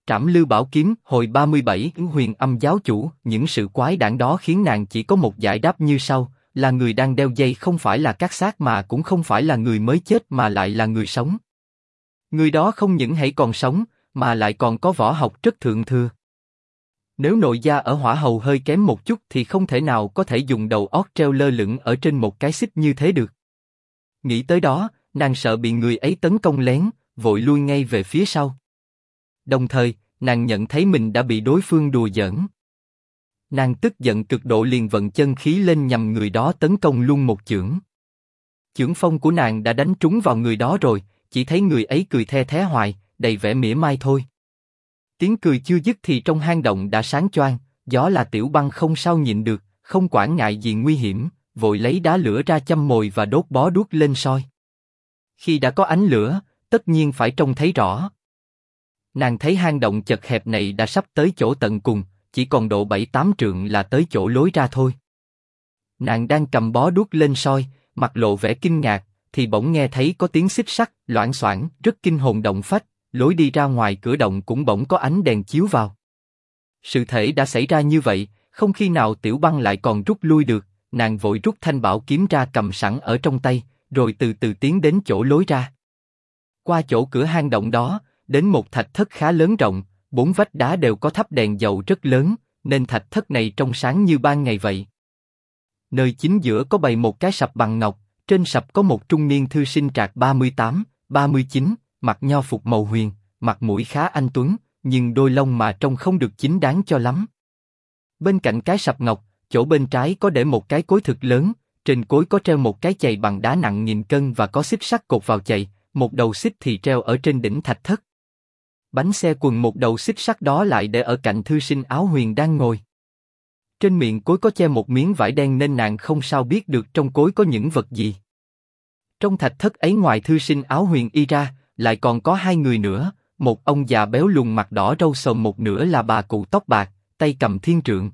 Trảm Lưu Bảo Kiếm hồi 37. Huyền Âm giáo chủ, những sự quái đản đó khiến nàng chỉ có một giải đáp như sau, là người đang đeo dây không phải là cát xác mà cũng không phải là người mới chết mà lại là người sống. Người đó không những hãy còn sống, mà lại còn có võ học rất thượng thừa. Nếu nội gia ở hỏa hầu hơi kém một chút thì không thể nào có thể dùng đầu óc treo lơ lửng ở trên một cái xích như thế được. Nghĩ tới đó, nàng sợ bị người ấy tấn công lén, vội lui ngay về phía sau. Đồng thời, nàng nhận thấy mình đã bị đối phương đùa giỡn. Nàng tức giận cực độ liền vận chân khí lên nhằm người đó tấn công luôn một chưởng. Chưởng phong của nàng đã đánh trúng vào người đó rồi, chỉ thấy người ấy cười the thé hoài, đầy vẻ mỉa mai thôi. Tiếng cười chưa dứt thì trong hang động đã sáng choang, gió là Tiểu Băng không sao nhịn được, không quản ngại gì nguy hiểm, vội lấy đá lửa ra châm mồi và đốt bó đuốc lên soi. Khi đã có ánh lửa, tất nhiên phải trông thấy rõ. Nàng thấy hang động chật hẹp này đã sắp tới chỗ tận cùng, chỉ còn độ 7-8 trượng là tới chỗ lối ra thôi. Nàng đang cầm bó đuốc lên soi, mặt lộ vẻ kinh ngạc, thì bỗng nghe thấy có tiếng xích sắt, loảng xoảng, rất kinh hồn động phách. Lối đi ra ngoài cửa động cũng bỗng có ánh đèn chiếu vào. Sự thể đã xảy ra như vậy, không khi nào Tiểu Băng lại còn rút lui được, nàng vội rút thanh bảo kiếm ra cầm sẵn ở trong tay, rồi từ từ tiến đến chỗ lối ra. Qua chỗ cửa hang động đó, đến một thạch thất khá lớn rộng, 4 vách đá đều có thắp đèn dầu rất lớn, nên thạch thất này trông sáng như ban ngày vậy. Nơi chính giữa có bày một cái sập bằng ngọc, trên sập có một trung niên thư sinh trạc 38, 39, mặc nho phục màu huyền, mặt mũi khá anh tuấn, nhưng đôi lông mà trông không được chính đáng cho lắm. Bên cạnh cái sập ngọc, chỗ bên trái có để một cái cối thực lớn, trên cối có treo một cái chày bằng đá nặng nghìn cân và có xích sắt cột vào chày, một đầu xích thì treo ở trên đỉnh thạch thất. Bánh xe quần một đầu xích sắt đó lại để ở cạnh thư sinh áo huyền đang ngồi. Trên miệng cối có che một miếng vải đen nên nàng không sao biết được trong cối có những vật gì. Trong thạch thất ấy ngoài thư sinh áo huyền y ra, lại còn có 2 người nữa, một ông già béo lùn mặt đỏ râu sồm, một nửa là bà cụ tóc bạc, tay cầm thiên trượng.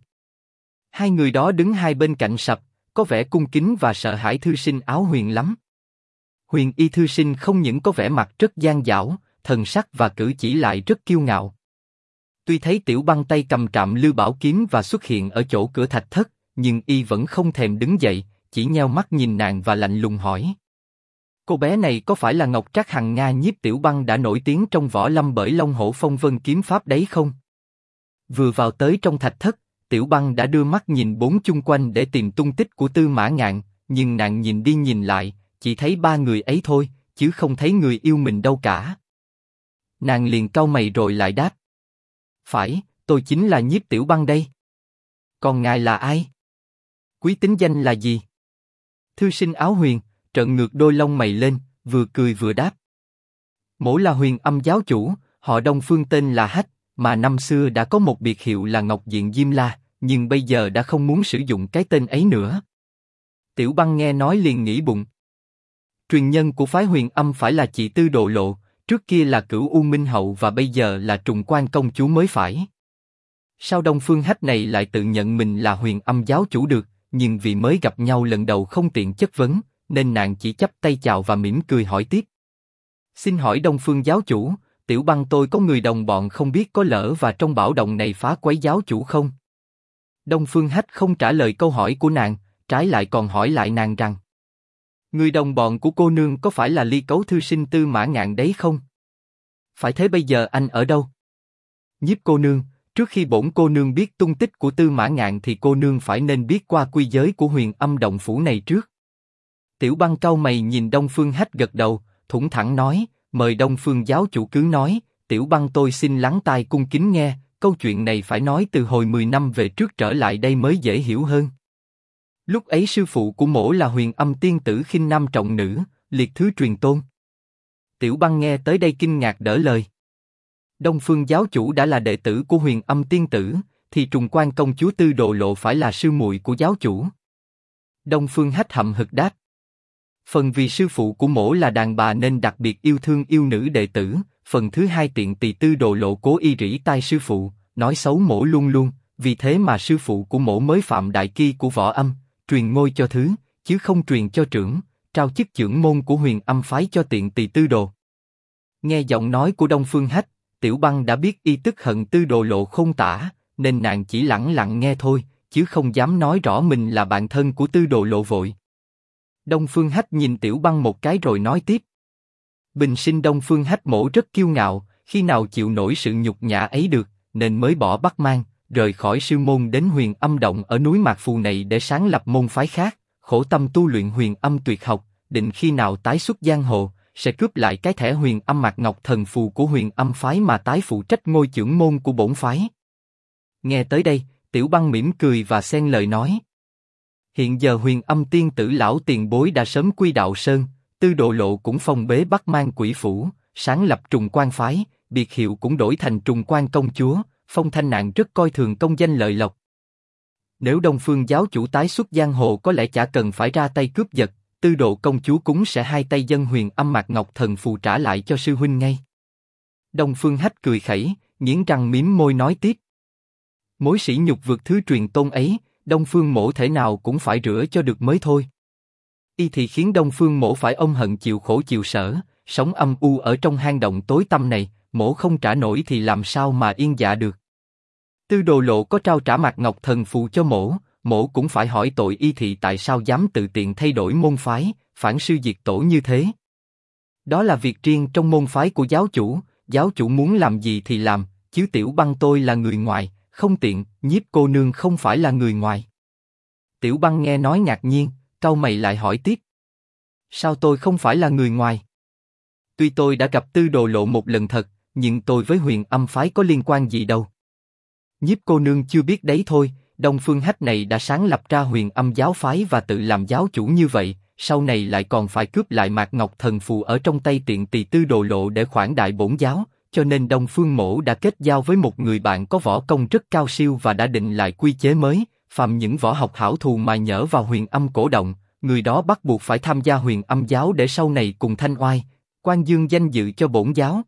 2 người đó đứng hai bên cạnh sập, có vẻ cung kính và sợ hãi thư sinh áo huyền lắm. Huyền y thư sinh không những có vẻ mặt rất gian dảo, thần sắc và cử chỉ lại rất kiêu ngạo. Tuy thấy Tiểu Băng tay cầm Trảm Lưu Bảo Kiếm và xuất hiện ở chỗ cửa thạch thất, nhưng y vẫn không thèm đứng dậy, chỉ nheo mắt nhìn nàng và lạnh lùng hỏi: cô bé này có phải là Ngọc Trác Hằng Nga nhiếp Tiểu Băng đã nổi tiếng trong võ lâm bởi Long Hổ Phong Vân kiếm pháp đấy không? Vừa vào tới trong thạch thất, Tiểu Băng đã đưa mắt nhìn bốn chung quanh để tìm tung tích của Tư Mã Ngạn, nhưng nàng nhìn đi nhìn lại, chỉ thấy 3 người ấy thôi, chứ không thấy người yêu mình đâu cả. Nàng liền cau mày rồi lại đáp: phải, tôi chính là nhiếp Tiểu Băng đây. Còn ngài là ai? Quý tính danh là gì? Thư sinh áo huyền trợn ngược đôi lông mày lên, vừa cười vừa đáp: mỗ là Huyền Âm giáo chủ, họ Đông Phương tên là Hách, mà năm xưa đã có một biệt hiệu là Ngọc Diện Diêm La, nhưng bây giờ đã không muốn sử dụng cái tên ấy nữa. Tiểu Băng nghe nói liền nghĩ bụng. Truyền nhân của phái Huyền Âm phải là chị Tư Độ Lộ, trước kia là Cửu U Minh Hậu và bây giờ là Trùng Quan công chúa mới phải. Sao Đông Phương Hách này lại tự nhận mình là Huyền Âm giáo chủ được? Nhưng vì mới gặp nhau lần đầu không tiện chất vấn, nên nàng chỉ chắp tay chào và mỉm cười hỏi tiếp: xin hỏi Đông Phương giáo chủ, Tiểu Băng tôi có người đồng bọn không biết có lỡ và trong bảo động này phá quấy giáo chủ không? Đông Phương Hách không trả lời câu hỏi của nàng, trái lại còn hỏi lại nàng rằng: người đồng bọn của cô nương có phải là Ly Cấu thư sinh Tư Mã Ngạn đấy không? Phải thế bây giờ anh ở đâu? Nhiếp cô nương, trước khi bổn cô nương biết tung tích của Tư Mã Ngạn thì cô nương phải nên biết qua quy giới của Huyền Âm động phủ này trước. Tiểu Băng cau mày nhìn Đông Phương Hách gật đầu, thủng thẳng nói: mời Đông Phương giáo chủ cứ nói, Tiểu Băng tôi xin lắng tai cung kính nghe, câu chuyện này phải nói từ hồi 10 năm về trước trở lại đây mới dễ hiểu hơn. Lúc ấy sư phụ của mỗ là Huyền Âm tiên tử khinh nam trọng nữ, liệt thứ truyền tôn. Tiểu Băng nghe tới đây kinh ngạc đỡ lời: Đông Phương giáo chủ đã là đệ tử của Huyền Âm tiên tử, thì Trùng Quan công chúa Tư Độ Lộ phải là sư muội của giáo chủ. Đông Phương Hách hậm hực đáp: phần vì sư phụ của mỗ là đàn bà nên đặc biệt yêu thương yêu nữ đệ tử, phần thứ hai tiện tỳ Tư Độ Lộ cố ý rỉ tai sư phụ, nói xấu mỗ luôn luôn, vì thế mà sư phụ của mỗ mới phạm đại kỳ của võ âm, truyền ngôi cho thứ, chứ không truyền cho trưởng, trao chức trưởng môn của Huyền Âm phái cho tiện tỳ Tư Đồ. Nghe giọng nói của Đông Phương Hách, Tiểu Băng đã biết y tức hận Tư Đồ Lộ không tả, nên nàng chỉ lẳng lặng nghe thôi, chứ không dám nói rõ mình là bạn thân của Tư Đồ Lộ vội. Đông Phương Hách nhìn Tiểu Băng một cái rồi nói tiếp. Bình sinh Đông Phương Hách mỗ rất kiêu ngạo, khi nào chịu nổi sự nhục nhã ấy được, nên mới bỏ Bắc Mang, rời khỏi sư môn đến Huyền Âm Động ở núi Mạc Phù này để sáng lập môn phái khác, khổ tâm tu luyện Huyền Âm tuyệt học, định khi nào tái xuất giang hồ, sẽ cướp lại cái thẻ Huyền Âm Mạc Ngọc Thần Phù của Huyền Âm phái mà tái phụ trách ngôi trưởng môn của bổn phái. Nghe tới đây, Tiểu Băng mỉm cười và xen lời nói. Hiện giờ Huyền Âm tiên tử lão tiền bối đã sớm quy đạo sơn, Tư Đồ Lộ cũng phong bế Bắc Mang Quỷ Phủ, sáng lập Trùng Quan phái, biệt hiệu cũng đổi thành Trùng Quan công chúa, phong thanh nàng rất coi thường công danh lợi lộc. Nếu Đông Phương giáo chủ tái xuất giang hồ có lẽ chả cần phải ra tay cướp giật, Tư Độ công chúa cũng sẽ hai tay dâng Huyền Âm Mạc Ngọc Thần Phù trả lại cho sư huynh ngay. Đông Phương Hách cười khẩy, nghiến răng mím môi nói tiếp. Mối sỉ nhục vượt thứ truyền tôn ấy, Đông Phương mỗ thể nào cũng phải rửa cho được mới thôi. Y thì khiến Đông Phương mỗ phải ôm hận chịu khổ chịu sở, sống âm u ở trong hang động tối tăm này, mỗ không trả nổi thì làm sao mà yên dạ được. Tư Đồ Lộ có trao trả Mạc Ngọc Thần Phù cho mỗ cũng phải hỏi tội y thị tại sao dám tự tiện thay đổi môn phái, phản sư diệt tổ như thế. Đó là việc riêng trong môn phái của giáo chủ muốn làm gì thì làm, chứ Tiểu Băng tôi là người ngoài, không tiện, Nhiếp cô nương không phải là người ngoài. Tiểu Băng nghe nói ngạc nhiên, cau mày lại hỏi tiếp. Sao tôi không phải là người ngoài? Tuy tôi đã gặp Tư Đồ Lộ một lần thật, nhưng tôi với Huyền Âm phái có liên quan gì đâu. Nhiếp cô nương chưa biết đấy thôi, Đông Phương Hách này đã sáng lập ra Huyền Âm giáo phái và tự làm giáo chủ như vậy, sau này lại còn phải cướp lại Mạc Ngọc Thần Phù ở trong tay tiện tỳ Tư Đồ Lộ để khoản đại bổn giáo, cho nên Đông Phương mỗ đã kết giao với một người bạn có võ công rất cao siêu và đã định lại quy chế mới, phàm những võ học hảo thù mà nhỡ vào Huyền Âm cổ động, người đó bắt buộc phải tham gia Huyền Âm giáo để sau này cùng thanh oai, quan dương danh dự cho bổn giáo.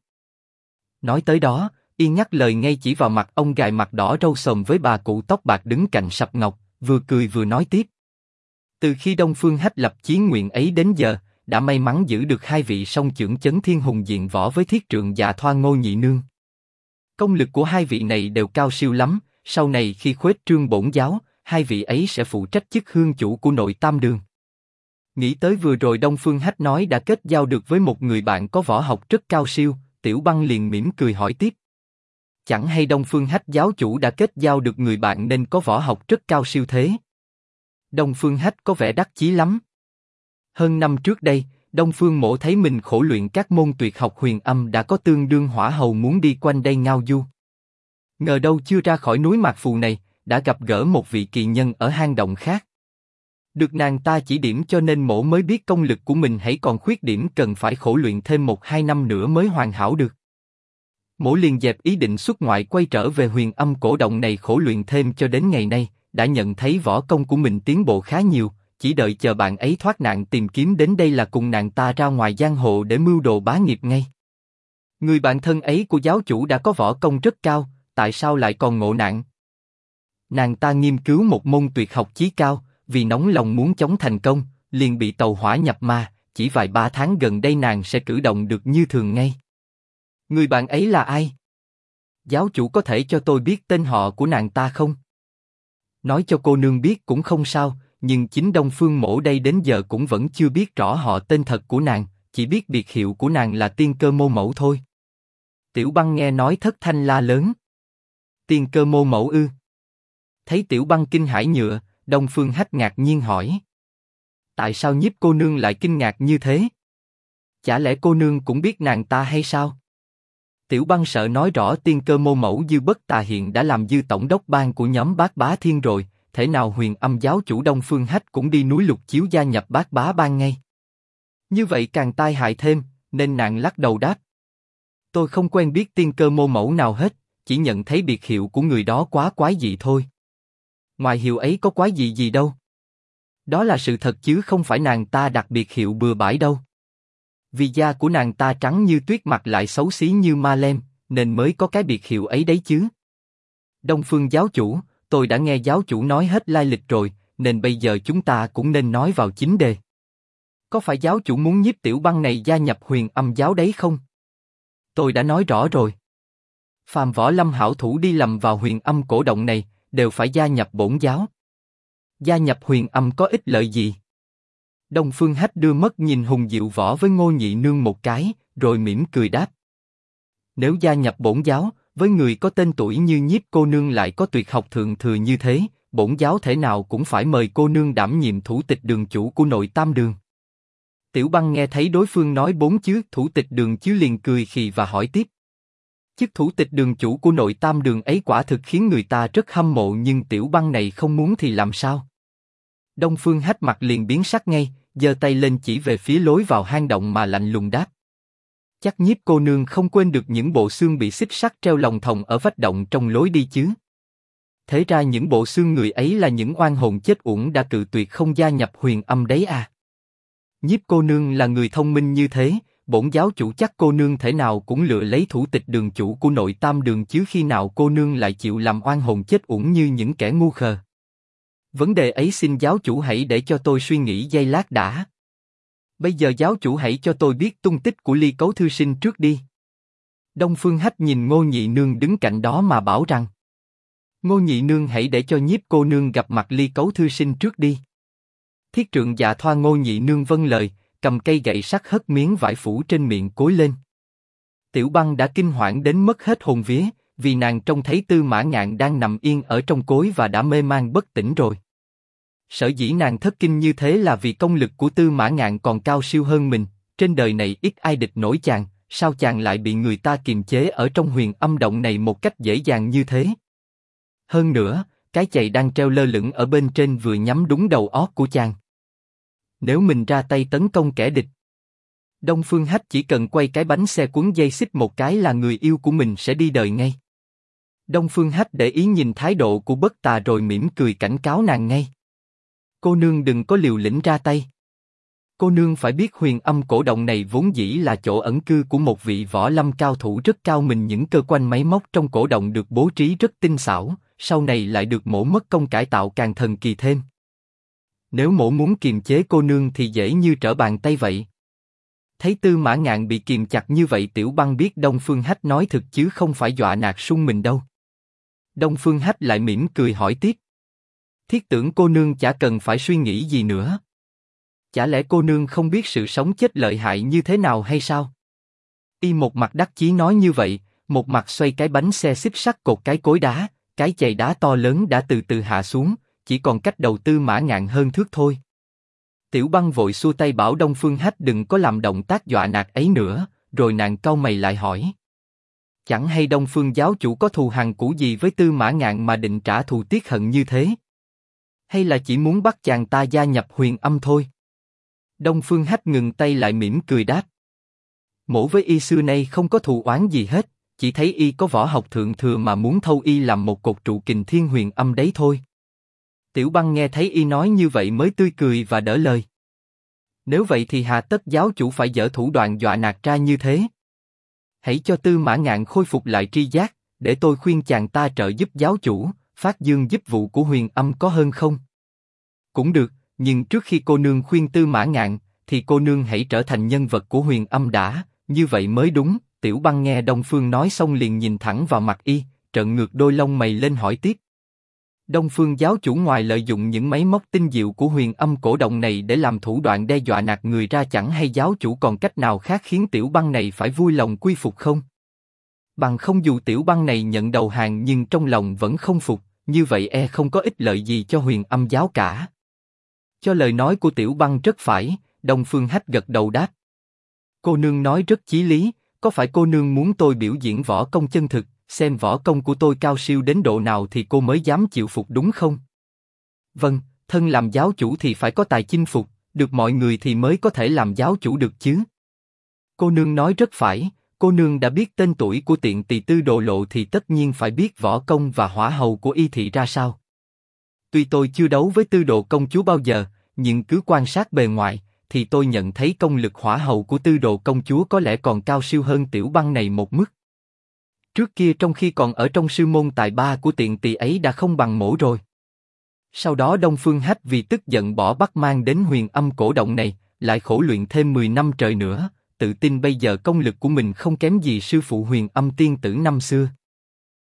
Nói tới đó, y nhắc lời ngay chỉ vào mặt ông gài mặt đỏ râu sồm với bà cụ tóc bạc đứng cạnh sập ngọc, vừa cười vừa nói tiếp. Từ khi Đông Phương Hách lập chí nguyện ấy đến giờ, đã may mắn giữ được hai vị song chưởng chấn thiên hùng diện võ với thiết trượng và Thoa Ngô nhị nương. Công lực của hai vị này đều cao siêu lắm, sau này khi khuếch trương bổn giáo, hai vị ấy sẽ phụ trách chức hương chủ của nội tam đường. Nghĩ tới vừa rồi Đông Phương Hách nói đã kết giao được với một người bạn có võ học rất cao siêu, Tiểu Băng liền mỉm cười hỏi tiếp. Chẳng hay Đông Phương Hách giáo chủ đã kết giao được người bạn nên có võ học rất cao siêu thế? Đông Phương Hách có vẻ đắc chí lắm. Hơn năm trước đây, Đông Phương mỗ thấy mình khổ luyện các môn tuyệt học huyền âm đã có tương đương hỏa hầu muốn đi quanh đây ngao du. Ngờ đâu chưa ra khỏi núi Mạc Phù này, đã gặp gỡ một vị kỳ nhân ở hang động khác. Được nàng ta chỉ điểm cho nên mỗ mới biết công lực của mình hãy còn khuyết điểm cần phải khổ luyện thêm 1-2 năm nữa mới hoàn hảo được. Mỗ liền dẹp ý định xuất ngoại quay trở về Huyền Âm cổ động này khổ luyện thêm cho đến ngày nay, đã nhận thấy võ công của mình tiến bộ khá nhiều, chỉ đợi chờ bạn ấy thoát nạn tìm kiếm đến đây là cùng nàng ta ra ngoài giang hồ để mưu đồ bá nghiệp ngay. Người bạn thân ấy của giáo chủ đã có võ công rất cao, tại sao lại còn ngộ nạn? Nàng ta nghiên cứu một môn tuyệt học chí cao, vì nóng lòng muốn chống thành công, liền bị tàu hỏa nhập ma, chỉ vài 3 tháng gần đây nàng sẽ cử động được như thường ngay. Người bạn ấy là ai? Giáo chủ có thể cho tôi biết tên họ của nàng ta không? Nói cho cô nương biết cũng không sao, nhưng chính Đông Phương mỗ đây đến giờ cũng vẫn chưa biết rõ họ tên thật của nàng, chỉ biết biệt hiệu của nàng là Tiên Cơ Mô Mẫu thôi. Tiểu Băng nghe nói thất thanh la lớn. Tiên Cơ Mô Mẫu ư? Thấy Tiểu Băng kinh hãi nhựa, Đông Phương Hách ngạc nhiên hỏi. Tại sao Nhiếp cô nương lại kinh ngạc như thế? Chả lẽ cô nương cũng biết nàng ta hay sao? Tiểu Băng sợ nói rõ Tiên Cơ Mô Mẫu Dư Bất Tà hiện đã làm dư tổng đốc ban của nhóm Bát Bá Thiên rồi, thể nào Huyền Âm giáo chủ Đông Phương Hách cũng đi núi Lục Chiếu gia nhập Bát Bá ban ngay. Như vậy càng tai hại thêm, nên nàng lắc đầu đáp. Tôi không quen biết Tiên Cơ Mô Mẫu nào hết, chỉ nhận thấy biệt hiệu của người đó quá quái dị thôi. Ngoài hiệu ấy có quái dị gì đâu. Đó là sự thật chứ không phải nàng ta đặt biệt hiệu bừa bãi đâu. Vì da của nàng ta trắng như tuyết mặt lại xấu xí như ma lem, nên mới có cái biệt hiệu ấy đấy chứ. Đông Phương giáo chủ, tôi đã nghe giáo chủ nói hết lai lịch rồi, nên bây giờ chúng ta cũng nên nói vào chính đề. Có phải giáo chủ muốn Nhiếp Tiểu Băng này gia nhập Huyền Âm giáo đấy không? Tôi đã nói rõ rồi. Phàm võ lâm hảo thủ đi lầm vào huyền âm cổ động này, đều phải gia nhập bổn giáo. Gia nhập huyền âm có ích lợi gì? Đông Phương Hách đưa mắt nhìn Hùng Diệu Võ với Ngô Nhị Nương một cái, rồi mỉm cười đáp. Nếu gia nhập bổn giáo, với người có tên tuổi như Nhiếp cô nương lại có tuyệt học thượng thừa như thế, bổn giáo thể nào cũng phải mời cô nương đảm nhiệm thủ tịch đường chủ của nội Tam Đường. Tiểu Băng nghe thấy đối phương nói 4 chữ thủ tịch đường chứ liền cười khì và hỏi tiếp. Chức thủ tịch đường chủ của nội Tam Đường ấy quả thực khiến người ta rất hâm mộ, nhưng Tiểu Băng này không muốn thì làm sao? Đông Phương Hách mặt liền biến sắc ngay, giơ tay lên chỉ về phía lối vào hang động mà lạnh lùng đáp. Chắc Nhiếp cô nương không quên được những bộ xương bị xích sắt treo lồng thòng ở vách động trong lối đi chứ? Thế ra những bộ xương người ấy là những oan hồn chết uổng đã cự tuyệt không gia nhập huyền âm đấy à? Nhiếp cô nương là người thông minh như thế, bổn giáo chủ chắc cô nương thể nào cũng lựa lấy thủ tịch đường chủ của nội Tam Đường chứ, khi nào cô nương lại chịu làm oan hồn chết uổng như những kẻ ngu khờ. Vấn đề ấy xin giáo chủ hãy để cho tôi suy nghĩ giây lát đã. Bây giờ giáo chủ hãy cho tôi biết tung tích của Ly Cấu thư sinh trước đi. Đông Phương Hách nhìn Ngô Nhị Nương đứng cạnh đó mà bảo rằng. Ngô Nhị Nương hãy để cho Nhiếp cô nương gặp mặt Ly Cấu thư sinh trước đi. Thiết Trượng Dạ Thoa Ngô Nhị Nương vâng lời, cầm cây gậy sắt hất miếng vải phủ trên miệng cối lên. Tiểu Băng đã kinh hoảng đến mất hết hồn vía, vì nàng trông thấy Tư Mã Ngạn đang nằm yên ở trong cối và đã mê man bất tỉnh rồi. Sở dĩ nàng thất kinh như thế là vì công lực của Tư Mã Ngạn còn cao siêu hơn mình, trên đời này ít ai địch nổi chàng, sao chàng lại bị người ta kiềm chế ở trong huyền âm động này một cách dễ dàng như thế? Hơn nữa, cái chày đang treo lơ lửng ở bên trên vừa nhắm đúng đầu óc của chàng. Nếu mình ra tay tấn công kẻ địch, Đông Phương Hách chỉ cần quay cái bánh xe cuốn dây xích một cái là người yêu của mình sẽ đi đời ngay. Đông Phương Hách để ý nhìn thái độ của Bất Tà rồi mỉm cười cảnh cáo nàng ngay. Cô nương đừng có liều lĩnh ra tay. Cô nương phải biết huyền âm cổ động này vốn dĩ là chỗ ẩn cư của một vị võ lâm cao thủ rất cao minh, những cơ quan máy móc trong cổ động được bố trí rất tinh xảo, sau này lại được mổ mất công cải tạo càng thần kỳ thêm. Nếu mổ muốn kiềm chế cô nương thì dễ như trở bàn tay vậy. Thấy Tư Mã Ngạn bị kìm chặt như vậy, Tiểu Băng biết Đông Phương Hách nói thực chứ không phải dọa nạt sung mình đâu. Đông Phương Hách lại mỉm cười hỏi tiếp. Thiết tưởng cô nương chả cần phải suy nghĩ gì nữa. Chả lẽ cô nương không biết sự sống chết lợi hại như thế nào hay sao? Y một mặt đắc chí nói như vậy, một mặt xoay cái bánh xe xích sắt cột cái cối đá, cái chày đá to lớn đã từ từ hạ xuống, chỉ còn cách đầu Tư Mã Ngạn hơn thước thôi. Tiểu Băng vội xua tay bảo Đông Phương Hách đừng có làm động tác dọa nạt ấy nữa, rồi nàng cau mày lại hỏi. Chẳng hay Đông Phương giáo chủ có thù hằn cũ gì với Tư Mã Ngạn mà định trả thù tiết hận như thế? Hay là chỉ muốn bắt chàng ta gia nhập huyền âm thôi? Đông Phương Hách ngừng tay lại mỉm cười đáp. Mổ với y xưa nay không có thù oán gì hết, chỉ thấy y có võ học thượng thừa mà muốn thâu y làm một cột trụ kình thiên huyền âm đấy thôi. Tiểu Băng nghe thấy y nói như vậy mới tươi cười và đỡ lời. Nếu vậy thì hà tất giáo chủ phải dở thủ đoạn dọa nạt ra như thế? Hãy cho Tư Mã Ngạn khôi phục lại tri giác, để tôi khuyên chàng ta trợ giúp giáo chủ, phát dương giúp vụ của huyền âm có hơn không? Cũng được, nhưng trước khi cô nương khuyên Tư Mã Ngạn, thì cô nương hãy trở thành nhân vật của huyền âm đã, như vậy mới đúng. Tiểu Băng nghe Đông Phương nói xong liền nhìn thẳng vào mặt y, trợn ngược đôi lông mày lên hỏi tiếp. Đông Phương giáo chủ ngoài lợi dụng những máy móc tinh diệu của huyền âm cổ động này để làm thủ đoạn đe dọa nạt người ra, chẳng hay giáo chủ còn cách nào khác khiến Tiểu Băng này phải vui lòng quy phục không? Bằng không dù Tiểu Băng này nhận đầu hàng nhưng trong lòng vẫn không phục, như vậy e không có ích lợi gì cho huyền âm giáo cả. Cho lời nói của Tiểu Băng rất phải, Đông Phương Hách gật đầu đáp. Cô nương nói rất chí lý, có phải cô nương muốn tôi biểu diễn võ công chân thực, xem võ công của tôi cao siêu đến độ nào thì cô mới dám chịu phục đúng không? Vâng, thân làm giáo chủ thì phải có tài chinh phục, được mọi người thì mới có thể làm giáo chủ được chứ. Cô nương nói rất phải, cô nương đã biết tên tuổi của tiện tỳ Tư Đồ Lộ thì tất nhiên phải biết võ công và hỏa hầu của y thị ra sao. Tuy tôi chưa đấu với Tư Đồ công chúa bao giờ, nhưng cứ quan sát bề ngoài, thì tôi nhận thấy công lực hỏa hầu của Tư Đồ công chúa có lẽ còn cao siêu hơn Tiểu Băng này một mức. Trước kia trong khi còn ở trong sư môn tài ba của tiện tỳ ấy đã không bằng mổ rồi. Sau đó Đông Phương Hách vì tức giận bỏ bắt mang đến huyền âm cổ động này, lại khổ luyện thêm 10 năm trời nữa, tự tin bây giờ công lực của mình không kém gì sư phụ huyền âm tiên tử năm xưa.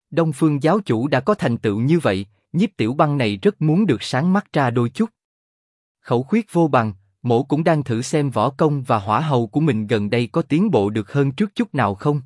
Đông Phương giáo chủ đã có thành tựu như vậy, Nhiếp Tiểu Băng này rất muốn được sáng mắt ra đôi chút. Khẩu khuyết vô bằng, mỗ cũng đang thử xem võ công và hỏa hầu của mình gần đây có tiến bộ được hơn trước chút nào không.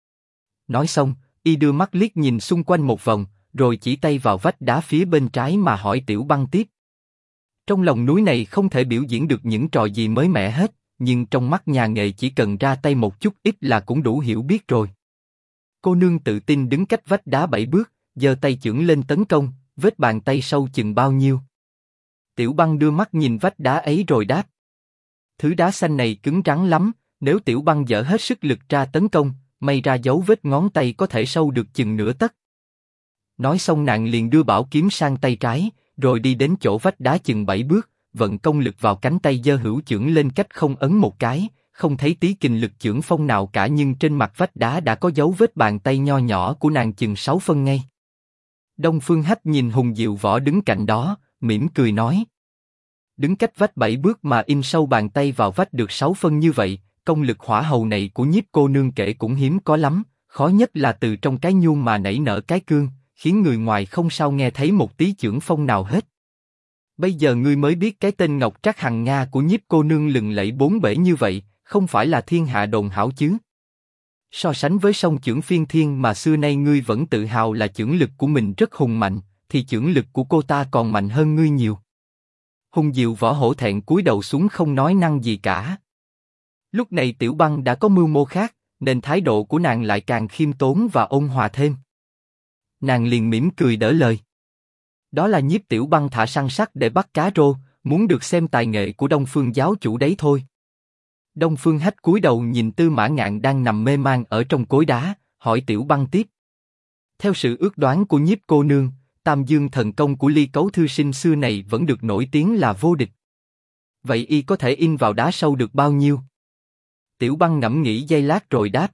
Nói xong, y đưa mắt liếc nhìn xung quanh một vòng, rồi chỉ tay vào vách đá phía bên trái mà hỏi Tiểu Băng tiếp. Trong lòng núi này không thể biểu diễn được những trò gì mới mẻ hết, nhưng trong mắt nhà nghề chỉ cần ra tay một chút ít là cũng đủ hiểu biết rồi. Cô nương tự tin đứng cách vách đá 7 bước, giơ tay chưởng lên tấn công, vết bàn tay sâu chừng bao nhiêu. Tiểu Băng đưa mắt nhìn vách đá ấy rồi đáp. Thứ đá xanh này cứng rắn lắm, nếu Tiểu Băng dở hết sức lực ra tấn công, may ra dấu vết ngón tay có thể sâu được chừng nửa tấc. Nói xong nàng liền đưa bảo kiếm sang tay trái, rồi đi đến chỗ vách đá chừng 7 bước, vận công lực vào cánh tay giơ hữu chưởng lên cách không ấn một cái, không thấy tí kình lực chưởng phong nào cả, nhưng trên mặt vách đá đã có dấu vết bàn tay nho nhỏ của nàng chừng 6 phân ngay. Đông Phương Hách nhìn Hùng Diệu Võ đứng cạnh đó, mỉm cười nói. Đứng cách vách 7 bước mà in sâu bàn tay vào vách được 6 phân như vậy, công lực hỏa hầu này của Nhiếp cô nương kể cũng hiếm có lắm, khó nhất là từ trong cái nhung mà nảy nở cái cương, khiến người ngoài không sao nghe thấy một tí chưởng phong nào hết. Bây giờ ngươi mới biết cái tên Ngọc Trác Hằng Nga của Nhiếp cô nương lừng lẫy bốn bể như vậy, không phải là thiên hạ đồn hảo chứ? So sánh với song chưởng phiên thiên mà xưa nay ngươi vẫn tự hào là chưởng lực của mình rất hùng mạnh, thì chưởng lực của cô ta còn mạnh hơn ngươi nhiều. Hùng Diệu Võ hổ thẹn cúi đầu xuống không nói năng gì cả. Lúc này Tiểu Băng đã có mưu mô khác, nên thái độ của nàng lại càng khiêm tốn và ôn hòa thêm. Nàng liền mỉm cười đỡ lời. Đó là Nhiếp Tiểu Băng thả săn sắt để bắt cá rô, muốn được xem tài nghệ của Đông Phương giáo chủ đấy thôi. Đông Phương Hách cúi đầu nhìn Tư Mã Ngạn đang nằm mê man ở trong cối đá, hỏi Tiểu Băng tiếp. Theo sự ước đoán của Nhiếp cô nương, Tam Dương thần công của Ly Cấu thư sinh xưa này vẫn được nổi tiếng là vô địch. Vậy y có thể in vào đá sâu được bao nhiêu? Tiểu Băng ngẫm nghĩ giây lát rồi đáp.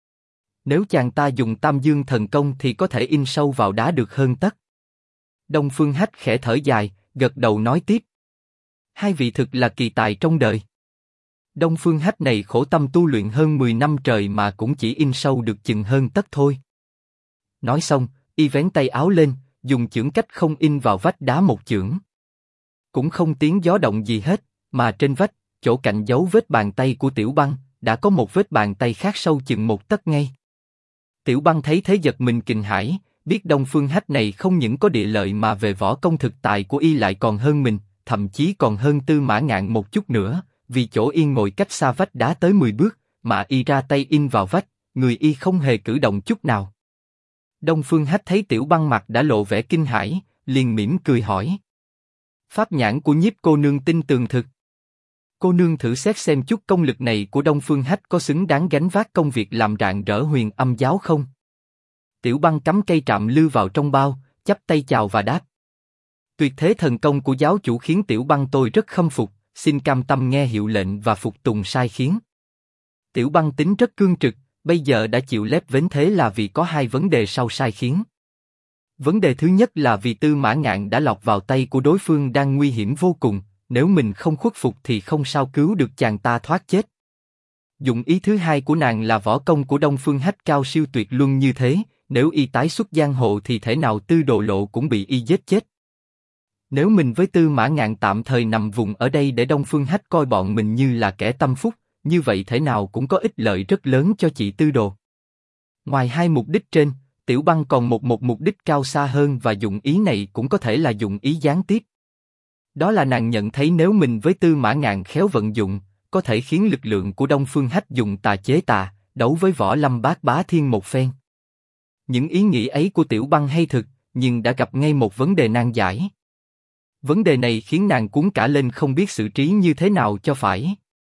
Nếu chàng ta dùng Tam Dương thần công thì có thể in sâu vào đá được hơn tấc. Đông Phương Hách khẽ thở dài, gật đầu nói tiếp. Hai vị thực là kỳ tài trong đời. Đông Phương Hách này khổ tâm tu luyện hơn 10 năm trời mà cũng chỉ in sâu được chừng hơn tấc thôi. Nói xong, y vén tay áo lên, dùng chưởng cách không in vào vách đá một chưởng. Cũng không tiếng gió động gì hết, mà trên vách, chỗ cạnh dấu vết bàn tay của Tiểu Băng, đã có một vết bàn tay khác sâu chừng một tấc ngay. Tiểu Băng thấy thế giật mình kinh hãi, biết Đông Phương Hách này không những có địa lợi mà về võ công thực tài của y lại còn hơn mình, thậm chí còn hơn Tư Mã Ngạn một chút nữa, vì chỗ y ngồi cách xa vách đá tới 10 bước, mà y ra tay in vào vách, người y không hề cử động chút nào. Đông Phương Hách thấy Tiểu Băng mặt đã lộ vẻ kinh hãi, liền mỉm cười hỏi. Pháp nhãn của Nhiếp cô nương tin tường thực. Cô nương thử xét xem chút công lực này của Đông Phương Hách có xứng đáng gánh vác công việc làm rạng rỡ Huyền Âm giáo không? Tiểu Băng cắm cây trạm lư vào trong bao, chắp tay chào và đáp. Tuyệt thế thần công của giáo chủ khiến Tiểu Băng tôi rất khâm phục, xin cam tâm nghe hiệu lệnh và phục tùng sai khiến. Tiểu Băng tính rất cương trực, bây giờ đã chịu lép vến thế là vì có hai vấn đề sau sai khiến. Vấn đề thứ nhất là vì Tư Mã Ngạn đã lọt vào tay của đối phương đang nguy hiểm vô cùng, nếu mình không khuất phục thì không sao cứu được chàng ta thoát chết. Dụng ý thứ hai của nàng là võ công của Đông Phương Hách cao siêu tuyệt luân như thế, nếu y tái xuất giang hồ thì thể nào Tư Đồ Lộ cũng bị y giết chết. Nếu mình với Tư Mã Ngạn tạm thời nằm vùng ở đây để Đông Phương Hách coi bọn mình như là kẻ tâm phúc, như vậy thể nào cũng có ích lợi rất lớn cho chị Tư Đồ. Ngoài hai mục đích trên, Tiểu Băng còn một mục đích cao xa hơn và dụng ý này cũng có thể là dụng ý gián tiếp. Đó là nàng nhận thấy nếu mình với Tư Mã Ngạn khéo vận dụng, có thể khiến lực lượng của Đông Phương Hách dùng tà chế tà, đấu với Võ Lâm Bát Bá Thiên một phen. Những ý nghĩ ấy của Tiểu Băng hay thực, nhưng đã gặp ngay một vấn đề nan giải. Vấn đề này khiến nàng cuống cả lên không biết xử trí như thế nào cho phải.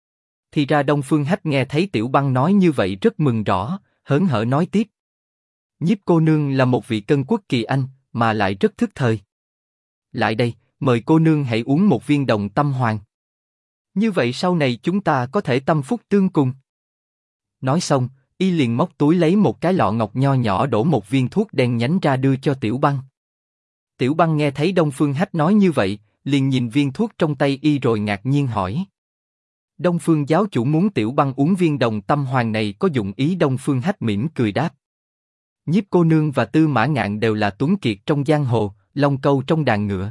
Thì ra Đông Phương Hách nghe thấy Tiểu Băng nói như vậy rất mừng rõ, hớn hở nói tiếp. Nhiếp cô nương là một vị cân quốc kỳ anh, mà lại rất thức thời. Lại đây, mời cô nương hãy uống một viên Đồng Tâm Hoàng. Như vậy sau này chúng ta có thể tâm phúc tương cùng. Nói xong, y liền móc túi lấy một cái lọ ngọc nho nhỏ đổ một viên thuốc đen nhánh ra đưa cho Tiểu Băng. Tiểu Băng nghe thấy Đông Phương Hách nói như vậy, liền nhìn viên thuốc trong tay y rồi ngạc nhiên hỏi. Đông Phương giáo chủ muốn Tiểu Băng uống viên Đồng Tâm Hoàng này có dụng ý? Đông Phương Hách mỉm cười đáp. Nhiếp cô nương và Tư Mã Ngạn đều là tuấn kiệt trong giang hồ, long câu trong đàn ngựa.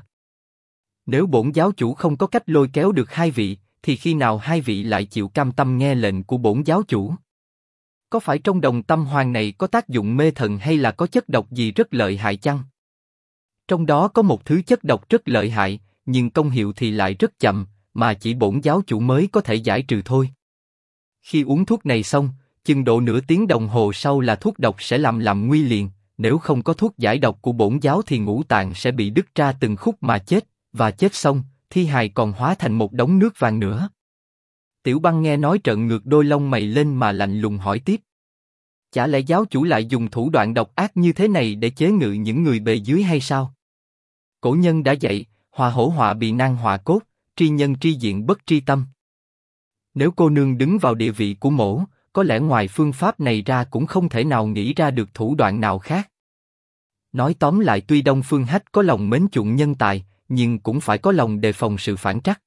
Nếu bổn giáo chủ không có cách lôi kéo được hai vị, thì khi nào hai vị lại chịu cam tâm nghe lệnh của bổn giáo chủ? Có phải trong đồng tâm hoàng này có tác dụng mê thần hay là có chất độc gì rất lợi hại chăng? Trong đó có một thứ chất độc rất lợi hại, nhưng công hiệu thì lại rất chậm, mà chỉ bổn giáo chủ mới có thể giải trừ thôi. Khi uống thuốc này xong, chừng độ nửa tiếng đồng hồ sau là thuốc độc sẽ làm nguy liền. Nếu không có thuốc giải độc của bổn giáo thì ngũ tạng sẽ bị đứt ra từng khúc mà chết, và chết xong, thi hài còn hóa thành một đống nước vàng nữa. Tiểu Băng nghe nói trợn ngược đôi lông mày lên mà lạnh lùng hỏi tiếp. Chả lẽ giáo chủ lại dùng thủ đoạn độc ác như thế này để chế ngự những người bề dưới hay sao? Cổ nhân đã dạy, họa hổ họa bị nan họa cốt, tri nhân tri diện bất tri tâm. Nếu cô nương đứng vào địa vị của mổ, có lẽ ngoài phương pháp này ra cũng không thể nào nghĩ ra được thủ đoạn nào khác. Nói tóm lại, tuy Đông Phương Hách có lòng mến chuộng nhân tài, nhưng cũng phải có lòng đề phòng sự phản trắc.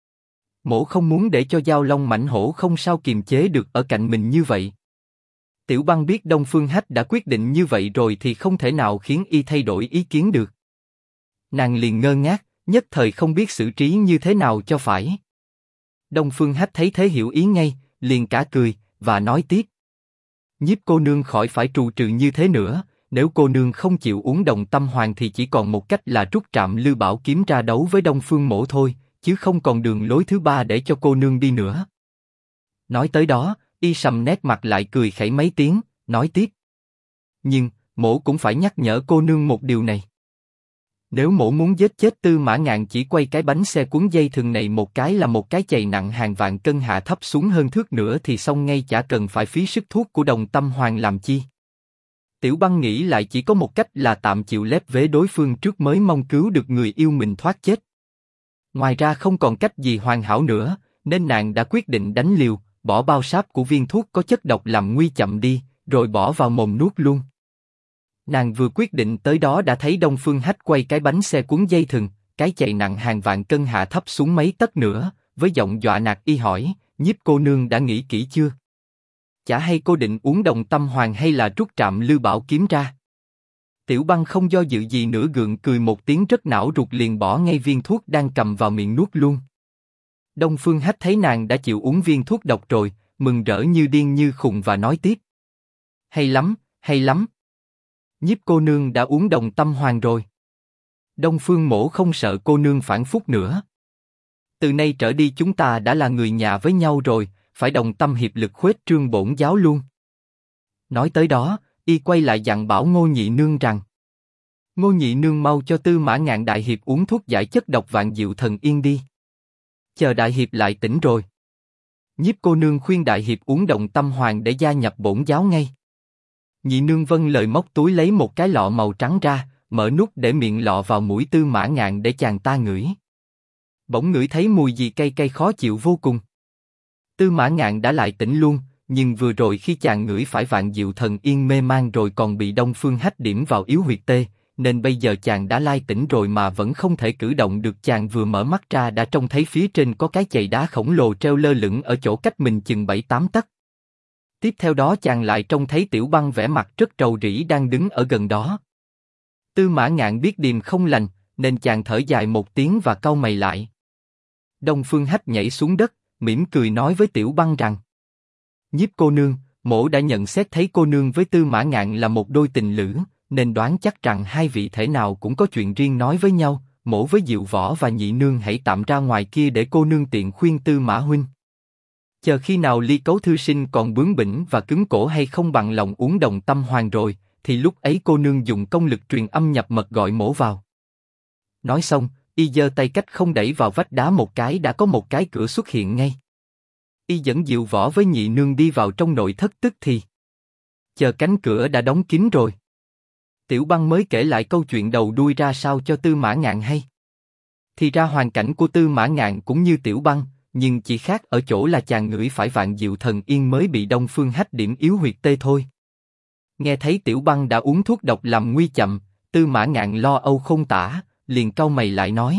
Mổ không muốn để cho Giao Long mãnh hổ không sao kiềm chế được ở cạnh mình như vậy. Tiểu Băng biết Đông Phương Hách đã quyết định như vậy rồi thì không thể nào khiến y thay đổi ý kiến được. Nàng liền ngơ ngác, nhất thời không biết xử trí như thế nào cho phải. Đông Phương Hách thấy thế hiểu ý ngay, liền cả cười và nói tiếp: Nhiếp cô nương khỏi phải trù trừ như thế nữa. Nếu cô nương không chịu uống đồng tâm hoàng thì chỉ còn một cách là rút trạm Lư Bảo kiếm ra đấu với Đông Phương Mỗ thôi, chứ không còn đường lối thứ ba để cho cô nương đi nữa. Nói tới đó, y sầm nét mặt lại cười khẩy mấy tiếng, nói tiếp: Nhưng mỗ cũng phải nhắc nhở cô nương một điều này. Nếu mỗ muốn giết chết Tư Mã Ngạn, chỉ quay cái bánh xe cuốn dây thừng này một cái là một cái chày nặng hàng vạn cân hạ thấp xuống hơn thước nữa thì xong ngay, chả cần phải phí sức thuốc của đồng tâm hoàng làm chi. Tiểu Băng nghĩ lại chỉ có một cách là tạm chịu lép vế đối phương trước mới mong cứu được người yêu mình thoát chết. Ngoài ra không còn cách gì hoàn hảo nữa, nên nàng đã quyết định đánh liều, bỏ bao sáp của viên thuốc có chất độc làm nguy chậm đi, rồi bỏ vào mồm nuốt luôn. Nàng vừa quyết định tới đó đã thấy Đông Phương Hách quay cái bánh xe cuốn dây thừng, cái chày nặng hàng vạn cân hạ thấp xuống mấy tấc nữa, với giọng dọa nạt y hỏi: Nhiếp cô nương đã nghĩ kỹ chưa? Chả hay cô định uống đồng tâm hoàng hay là rút trạm Lư Bảo kiếm ra? Tiểu Băng không do dự gì nữa, gượng cười một tiếng rất não ruột, liền bỏ ngay viên thuốc đang cầm vào miệng nuốt luôn. Đông Phương Hách thấy nàng đã chịu uống viên thuốc độc rồi, mừng rỡ như điên như khùng và nói tiếp: Hay lắm, hay lắm. Nhiếp cô nương đã uống đồng tâm hoàng rồi. Đông Phương Mỗ không sợ cô nương phản phúc nữa. Từ nay trở đi chúng ta đã là người nhà với nhau rồi, phải đồng tâm hiệp lực khuếch trương bổn giáo luôn. Nói tới đó, y quay lại dặn bảo Ngô Nhị Nương rằng: Ngô Nhị Nương mau cho Tư Mã Ngạn đại hiệp uống thuốc giải chất độc Vạn Diệu Thần Yên đi. Chờ đại hiệp lại tỉnh rồi, Nhiếp cô nương khuyên đại hiệp uống đồng tâm hoàng để gia nhập bổn giáo ngay. Nhị Nương vâng lời, móc túi lấy một cái lọ màu trắng ra, mở nút để miệng lọ vào mũi Tư Mã Ngạn để chàng ta ngửi. Bỗng ngửi thấy mùi gì cay cay khó chịu vô cùng. Tư Mã Ngạn đã lại tỉnh luôn, nhưng vừa rồi khi chàng ngửi phải Vạn Diệu Thần Yên mê man rồi còn bị Đông Phương Hách điểm vào yếu huyệt tê, nên bây giờ chàng đã lai tỉnh rồi mà vẫn không thể cử động được. Chàng vừa mở mắt ra đã trông thấy phía trên có cái chày đá khổng lồ treo lơ lửng ở chỗ cách mình chừng 7-8 tấc. Tiếp theo đó chàng lại trông thấy Tiểu Băng vẻ mặt rất rầu rĩ đang đứng ở gần đó. Tư Mã Ngạn biết điềm không lành, nên chàng thở dài một tiếng và cau mày lại. Đông Phương Hách nhảy xuống đất, mỉm cười nói với Tiểu Băng rằng: Nhiếp cô nương, mỗ đã nhận xét thấy cô nương với Tư Mã Ngạn là một đôi tình lữ, nên đoán chắc rằng hai vị thể nào cũng có chuyện riêng nói với nhau. Mỗ với Diệu Võ và Nhị Nương hãy tạm ra ngoài kia để cô nương tiện khuyên Tư Mã huynh. Chờ khi nào Ly Cấu thư sinh còn bướng bỉnh và cứng cổ hay không bằng lòng uống đồng tâm hoàng rồi, thì lúc ấy cô nương dùng công lực truyền âm nhập mật gọi mỗ vào. Nói xong, y giơ tay cách không đẩy vào vách đá một cái, đã có một cái cửa xuất hiện ngay. Y dẫn Diệu Võ với Nhị Nương đi vào trong nội thất, tức thì chờ cánh cửa đã đóng kín rồi. Tiểu Băng mới kể lại câu chuyện đầu đuôi ra sao cho Tư Mã Ngạn hay. Thì ra hoàn cảnh của Tư Mã Ngạn cũng như Tiểu Băng, nhưng chỉ khác ở chỗ là chàng ngửi phải Vạn Diệu Thần Yên mới bị Đông Phương Hách điểm yếu huyệt tê thôi. Nghe thấy Tiểu Băng đã uống thuốc độc làm nguy chậm, Tư Mã Ngạn lo âu không tả, liền cau mày lại nói: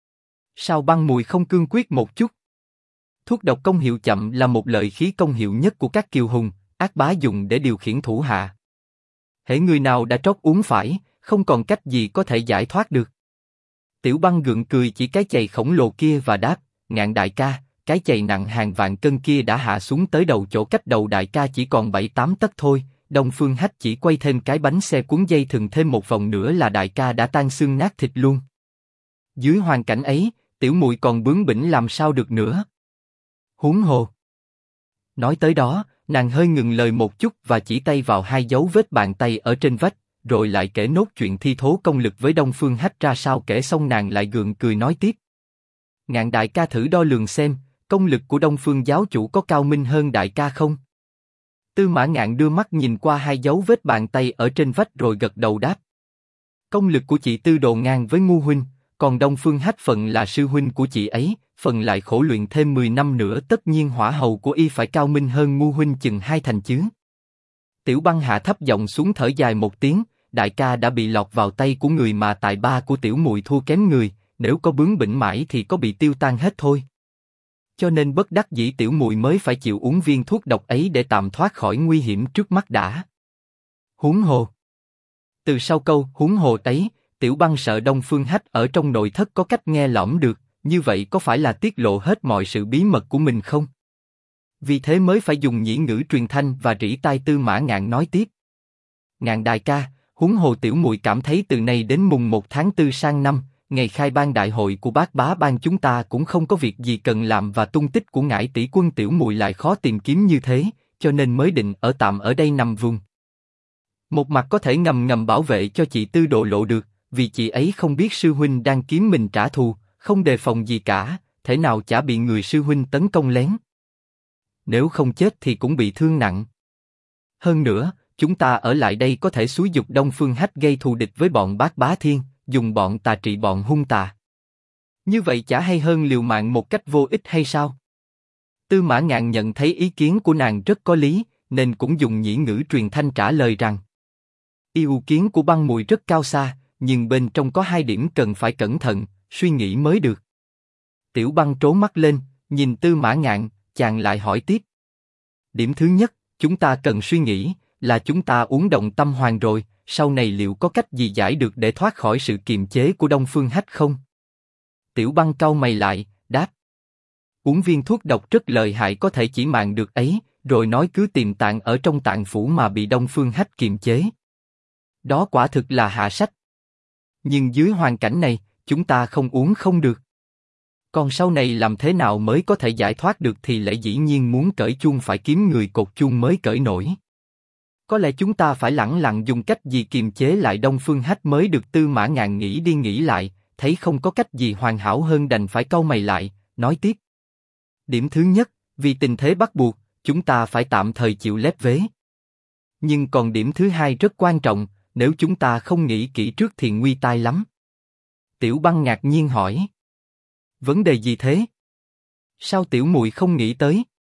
Sao Băng mùi không cương quyết một chút? Thuốc độc công hiệu chậm là một lợi khí công hiệu nhất của các kiều hùng, ác bá dùng để điều khiển thủ hạ. Hễ người nào đã trót uống phải, không còn cách gì có thể giải thoát được. Tiểu Băng gượng cười chỉ cái chày khổng lồ kia và đáp, Ngạn đại ca, cái chày nặng hàng vạn cân kia đã hạ xuống tới đầu chỗ cách đầu đại ca chỉ còn 7-8 tấc thôi. Đông Phương Hách chỉ quay thêm cái bánh xe cuốn dây thừng thêm một vòng nữa là đại ca đã tan xương nát thịt luôn. Dưới hoàn cảnh ấy, tiểu muội còn bướng bỉnh làm sao được nữa. Huống hồ. Nói tới đó, nàng hơi ngừng lời một chút và chỉ tay vào hai dấu vết bàn tay ở trên vách, rồi lại kể nốt chuyện thi thố công lực với Đông Phương Hách ra sao. Kể xong nàng lại gượng cười nói tiếp. Ngạn đại ca thử đo lường xem, công lực của Đông Phương giáo chủ có cao minh hơn đại ca không? Tư Mã Ngạn đưa mắt nhìn qua hai dấu vết bàn tay ở trên vách rồi gật đầu đáp. Công lực của chị Tư Đồ ngang với Ngu huynh, còn Đông Phương Hách phần là sư huynh của chị ấy, phần lại khổ luyện thêm 10 năm nữa, tất nhiên hỏa hầu của y phải cao minh hơn Ngu huynh chừng 2 thành chứ. Tiểu Băng hạ thấp giọng xuống thở dài một tiếng, đại ca đã bị lọt vào tay của người mà tài ba của tiểu muội thua kém người, nếu có bướng bỉnh mãi thì có bị tiêu tan hết thôi. Cho nên bất đắc dĩ tiểu muội mới phải chịu uống viên thuốc độc ấy để tạm thoát khỏi nguy hiểm trước mắt đã. Huống hồ. Từ sau câu huống hồ ấy, Tiểu Băng sợ Đông Phương Hách ở trong nội thất có cách nghe lỏm được, như vậy có phải là tiết lộ hết mọi sự bí mật của mình không? Vì thế mới phải dùng nhĩ ngữ truyền thanh và rỉ tai Tư Mã Ngạn nói tiếp. Ngạn đại ca, huống hồ tiểu muội cảm thấy từ nay đến mùng 1 tháng 4 sang năm, ngày khai ban đại hội của Bát Bá Bang chúng ta cũng không có việc gì cần làm và tung tích của Ngải tỷ quân tiểu muội lại khó tìm kiếm như thế, cho nên mới định ở tạm ở đây nằm vùng. Một mặt có thể ngầm ngầm bảo vệ cho chị Tư Đồ lộ được, vì chị ấy không biết sư huynh đang kiếm mình trả thù, không đề phòng gì cả, thể nào chả bị người sư huynh tấn công lén. Nếu không chết thì cũng bị thương nặng. Hơn nữa, chúng ta ở lại đây có thể xúi giục Đông Phương Hách gây thù địch với bọn Bát Bá Thiên, dùng bọn tà trị bọn hung tà. Như vậy chả hay hơn liều mạng một cách vô ích hay sao? Tư Mã Ngạn nhận thấy ý kiến của nàng rất có lý, nên cũng dùng nhĩ ngữ truyền thanh trả lời rằng: Yêu kiến của Băng muội rất cao xa, nhưng bên trong có 2 điểm cần phải cẩn thận, suy nghĩ mới được. Tiểu Băng trố mắt lên, nhìn Tư Mã Ngạn, chàng lại hỏi tiếp. Điểm thứ nhất, chúng ta cần suy nghĩ, là chúng ta uống động tâm hoàng rồi, sau này liệu có cách gì giải được để thoát khỏi sự kiềm chế của Đông Phương Hách không? Tiểu Băng cau mày lại, đáp. Uống viên thuốc độc rất lợi hại có thể chỉ mạng được ấy, rồi nói cứ tìm tạng ở trong tạng phủ mà bị Đông Phương Hách kiềm chế. Đó quả thực là hạ sách. Nhưng dưới hoàn cảnh này, chúng ta không uống không được. Còn sau này làm thế nào mới có thể giải thoát được thì lẽ dĩ nhiên muốn cởi chuông phải kiếm người cột chuông mới cởi nổi. Có lẽ chúng ta phải lẳng lặng dùng cách gì kiềm chế lại Đông Phương Hách mới được. Tư Mã Ngạn nghĩ đi nghĩ lại, thấy không có cách gì hoàn hảo hơn đành phải cau mày lại, nói tiếp. Điểm thứ nhất, vì tình thế bắt buộc, chúng ta phải tạm thời chịu lép vế. Nhưng còn điểm thứ hai rất quan trọng, nếu chúng ta không nghĩ kỹ trước thì nguy tai lắm. Tiểu Băng ngạc nhiên hỏi. Vấn đề gì thế? Sao tiểu muội không nghĩ tới?